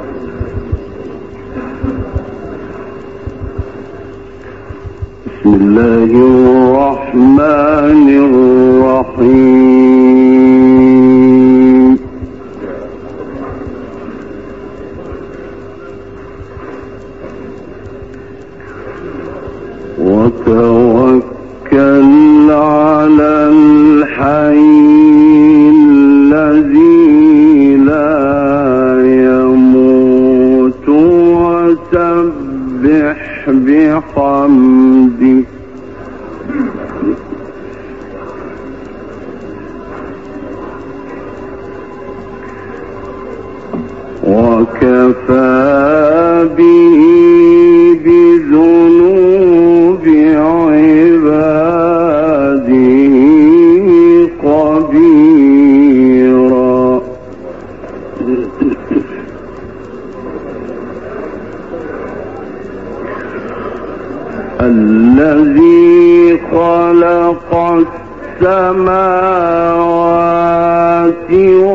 بسم الله الرحمن الرحيم. وتوكل على الحي الذي لا يموت وسبح بحمده وكفى به بذنوب عباده خبيرا. الذي خلق السماوات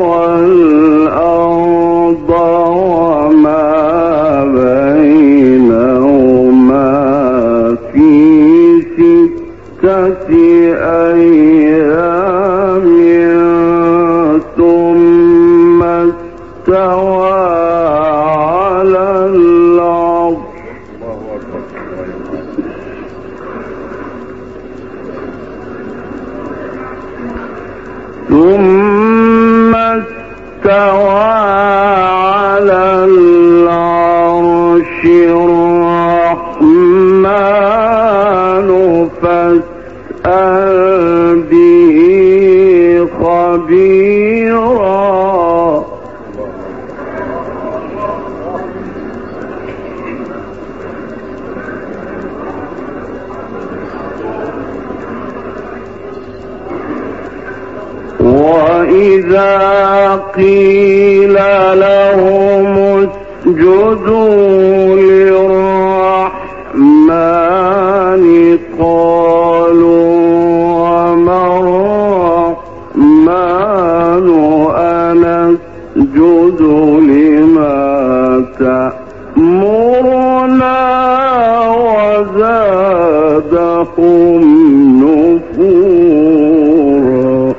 والأرض وما بينهما في 6 أيام ثم استوى على العرش. ثم استوى على العرش الرحمن فاسأل به خبيرا. وإذا قيل لهم اسجدوا للرحمن قالوا وما الرحمن أنسجد لما تأمرنا وزادهم نفورا.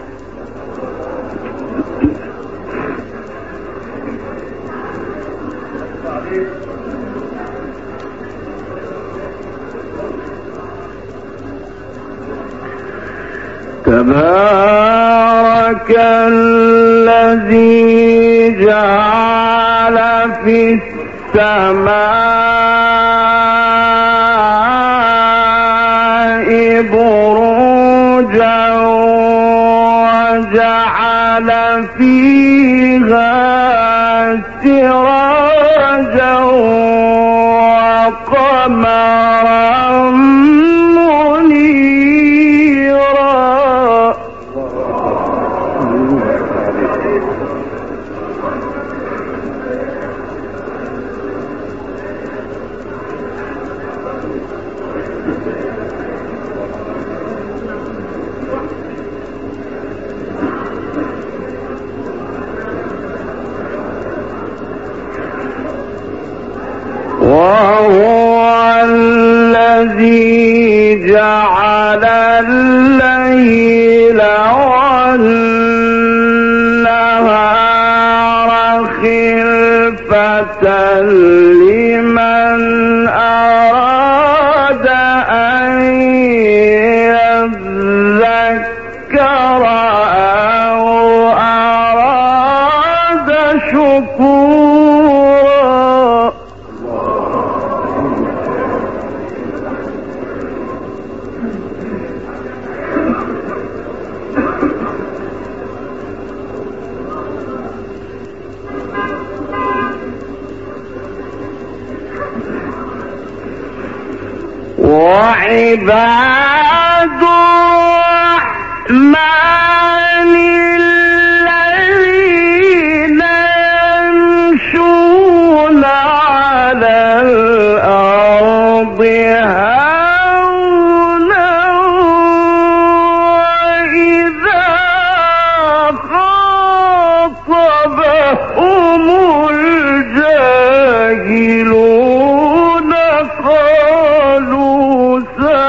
تبارك الذي جعل في السماء بروجا وجعل فيها سراجا وقمرا منيرا. وهو الذي جعل الليل والنهار خلفة لمن أراد أن يذكر أو أراد شكورا. وعباد الرحمن الذين يمشون على الأرض هونا وإذا خاطبهم الجاهلون يستعجلون قالوا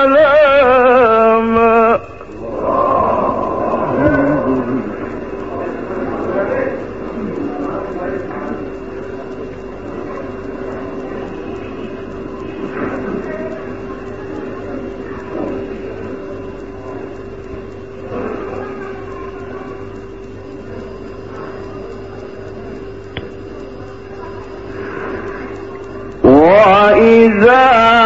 سلاما وإذا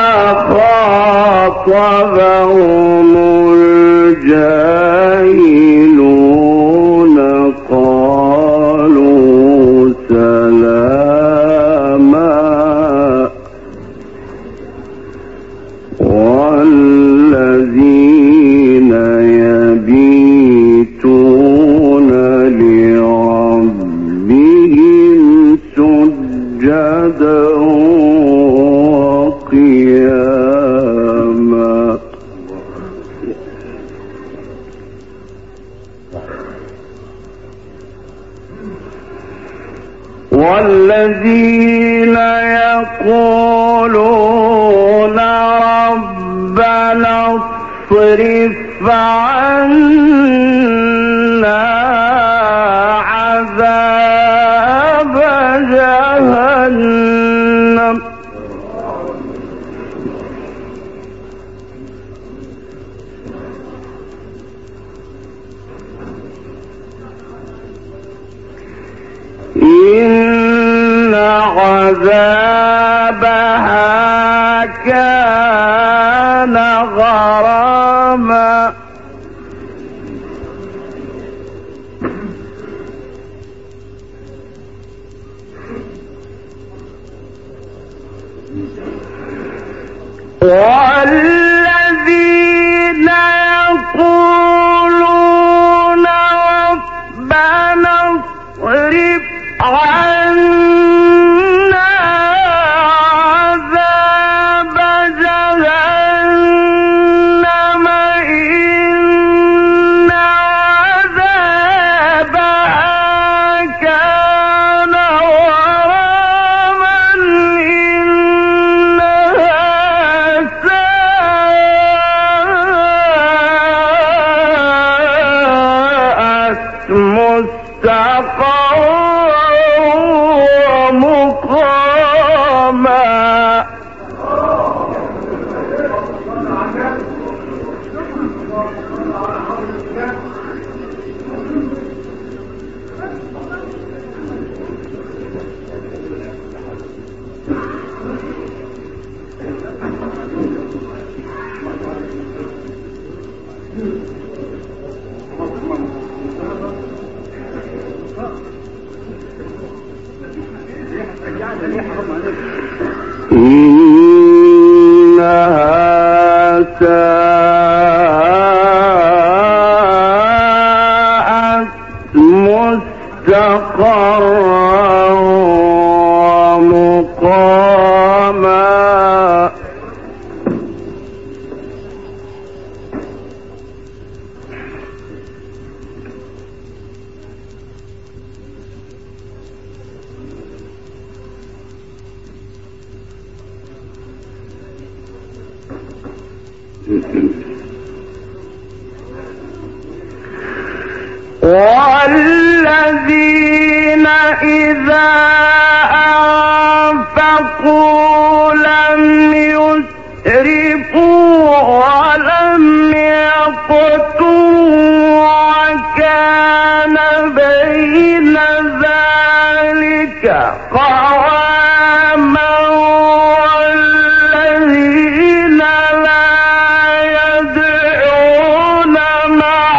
خاطبهم الجاهلون قالوا سلاما والذين يبيتون لربهم سجدا وقياما والذين يقولون ربنا اصرف عنا عذاب جهنم إن عذابها كان غراما والذين يقولون ربنا اصرف عنا عذاب جهنم إن عذابها كان غراما إنها ساءت مستقرا ومقاما إنها ساءت مستقرا ومقاما والذين إذا أنفقوا لم يسرفوا ولم يقتروا وكان بين ذلك قواما والذين لا يدعون مع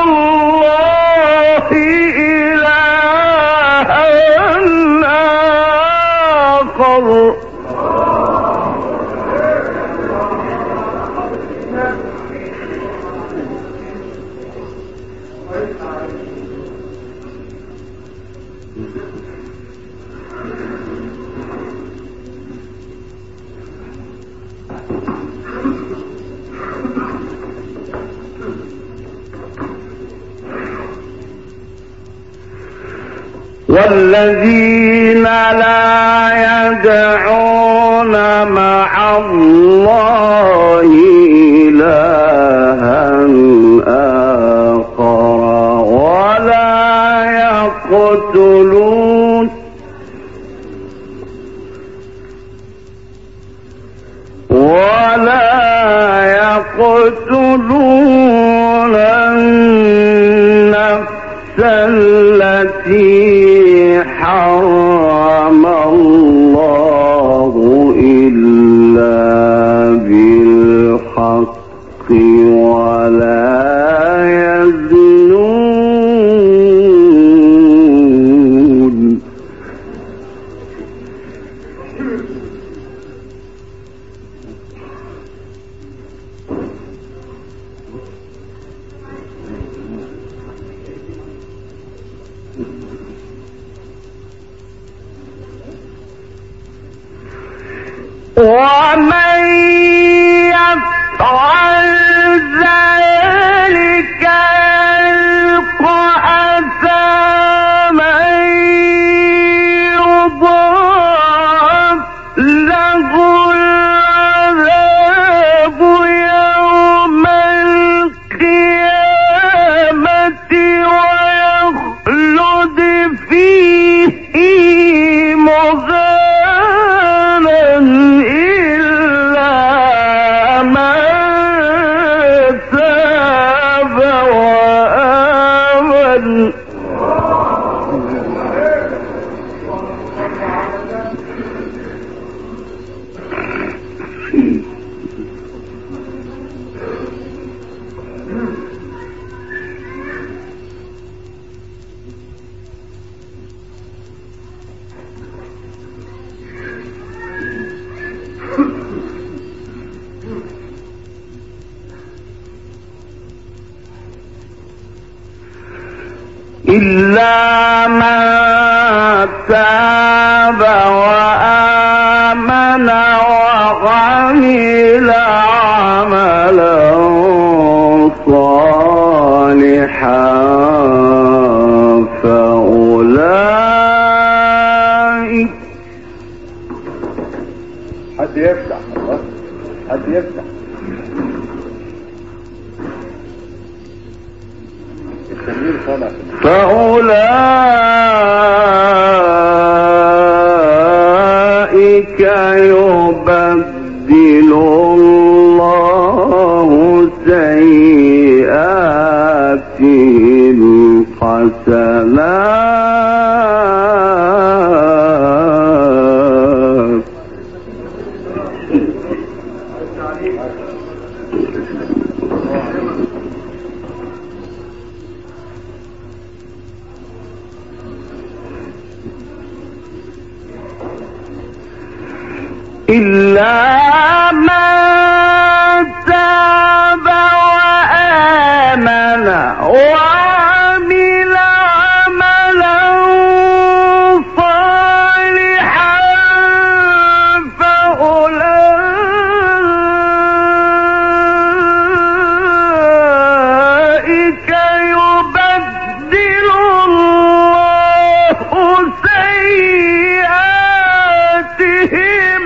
الله إلها آخر والذين لا يدعون يقتلون النفس التي حرم الله إلا بالحق ولا يزنون ومن يفعل ذلك يلقى أثاما يضاعف له العذاب يوم القيامة ويخلد فيه مهانا إلا من تاب وآمن إلا من تاب وآمن وعمل عملا صالحا فأولئك حد يفتح حد يفتح التنوير صنع فأولئك يبدل الله سيئاتهم حسنات إلا من تاب وآمن وعمل عملا صالحا فأولئك يبدل الله سيئاتهم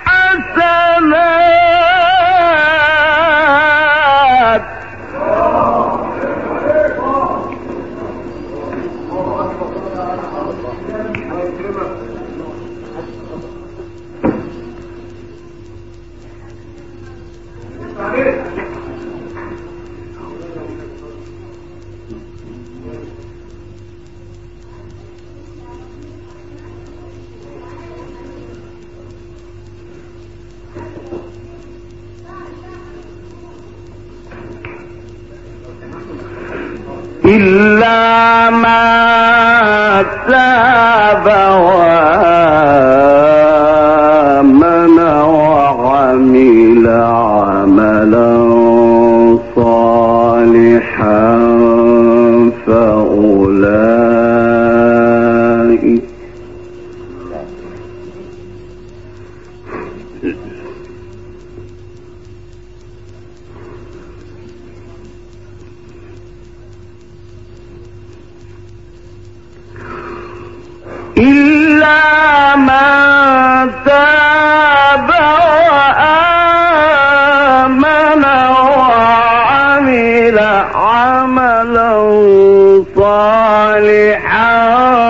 حسنات إلا ما تاب وآمن وعمل عملا صالحا فأولئك إلا من تاب وآمن وعمل عملا صالحا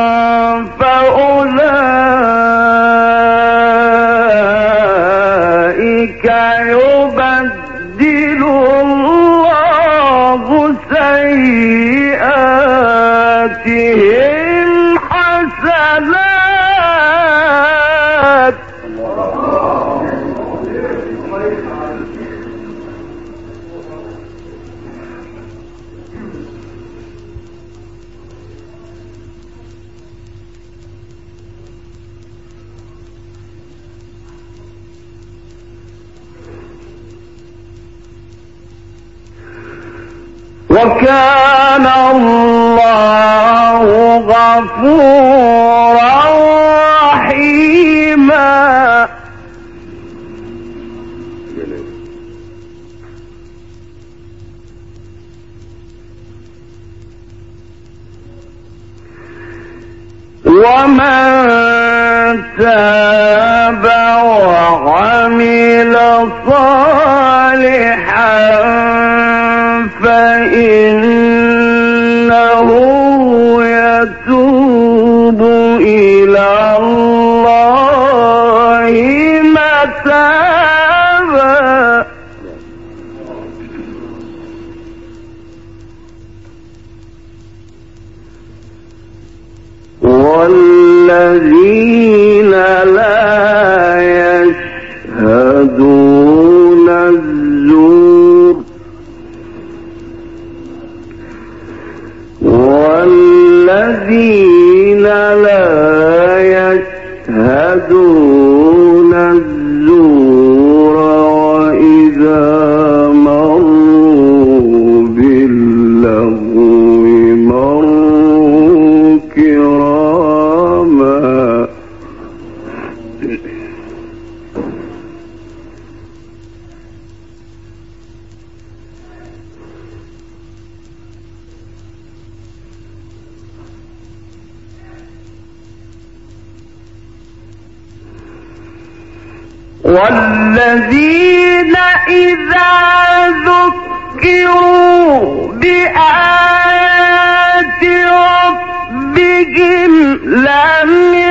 فأولئك وكان الله غفورا رحيما. ومن تاب وعمل صالحا فإنه يتوب إلى الله متابا. والذين لا يشهدون الزور والذين لا يشهدون الزور وإذا مروا باللغو مروا كراما. والذين إذا ذكروا بآيات ربهم لم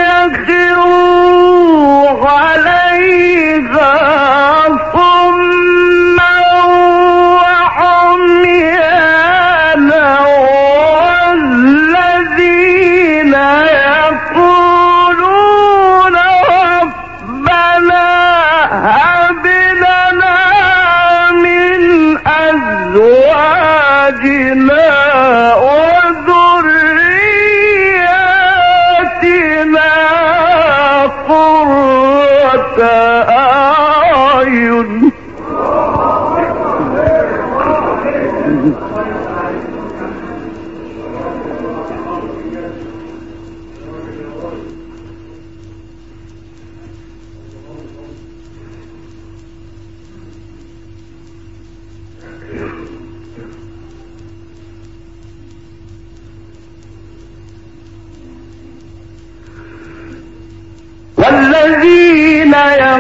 يخروا عليها صما وعميانا. والذين يقولون ربنا هب لنا من أزواجنا وذرياتنا قرة أعين. والذين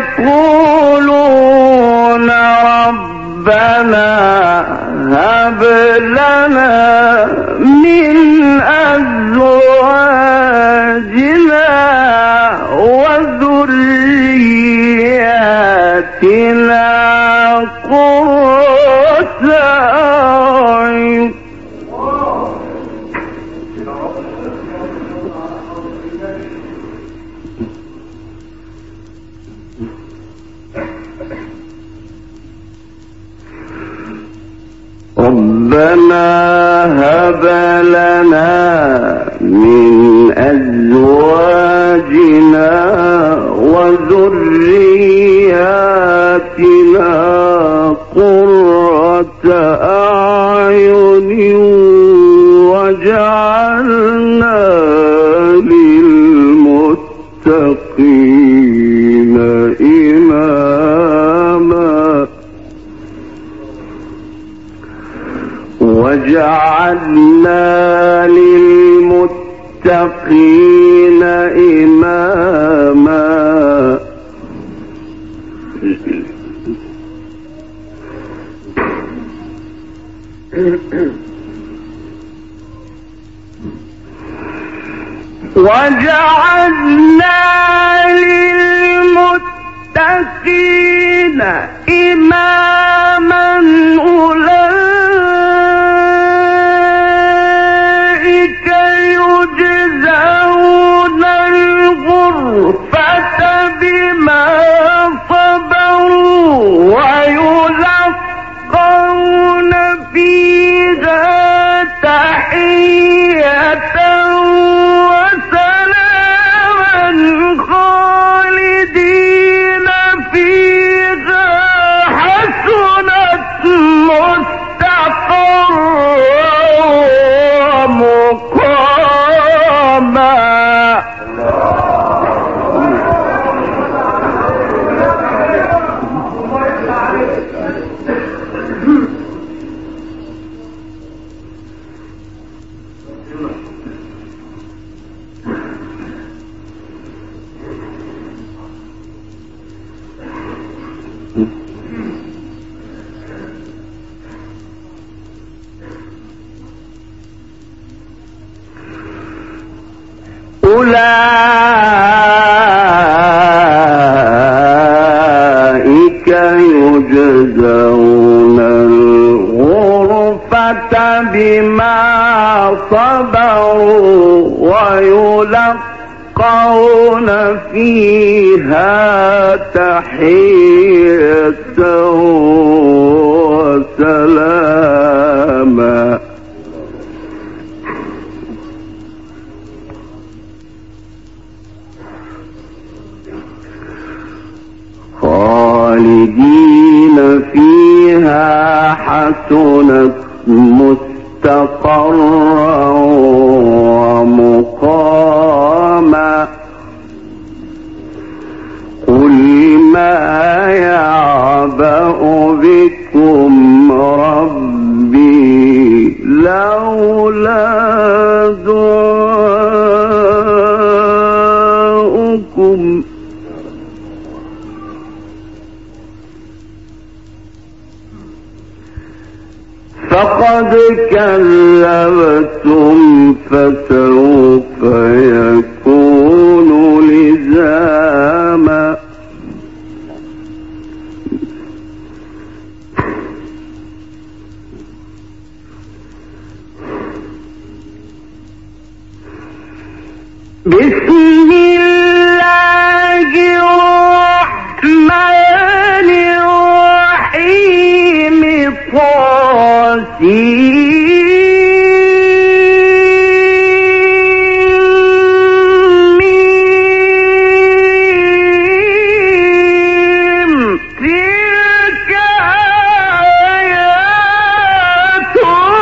يقولون ربنا هب لنا من أزواجنا وذرياتنا قرة أعين. ربنا هب لنا من أزواجنا وذرياتنا قرة أعين وجعلنا للمتقين إماما. وجعلنا للمتقين إماما. وجعلنا للمتقين إماما. أولئك يجزون الغرفة بما صبروا ويلقون فيها تحية وسلاما أولئك يجزون الغرفة بما صبروا ويلقون فيها تحية وسلاما. خالدين فيها حسنت مستقرا ومقاما. قل ما يعبأ بكم ربي لولا دعاؤكم فقد كذبتم فسوف يكون لزاما. بسم الله الرحمن الرحيم. تلك آيات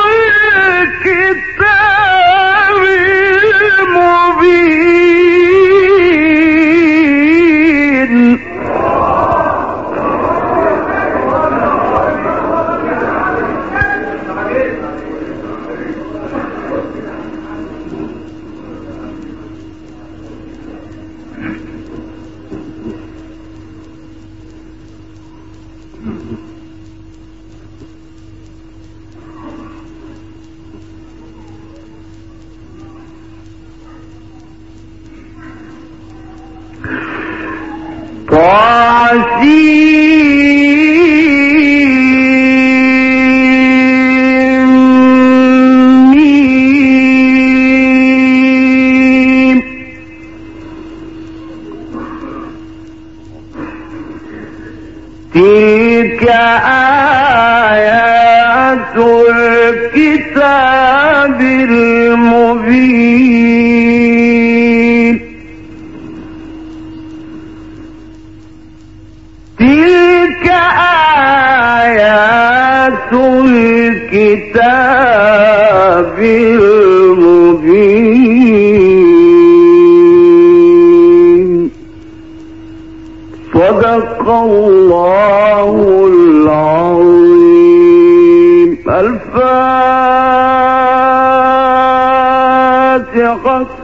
الكتاب المبين. تلك آيات الكتاب المبين. تلك آيات الكتاب المبين. صدق الله العظيم. الفاتحة.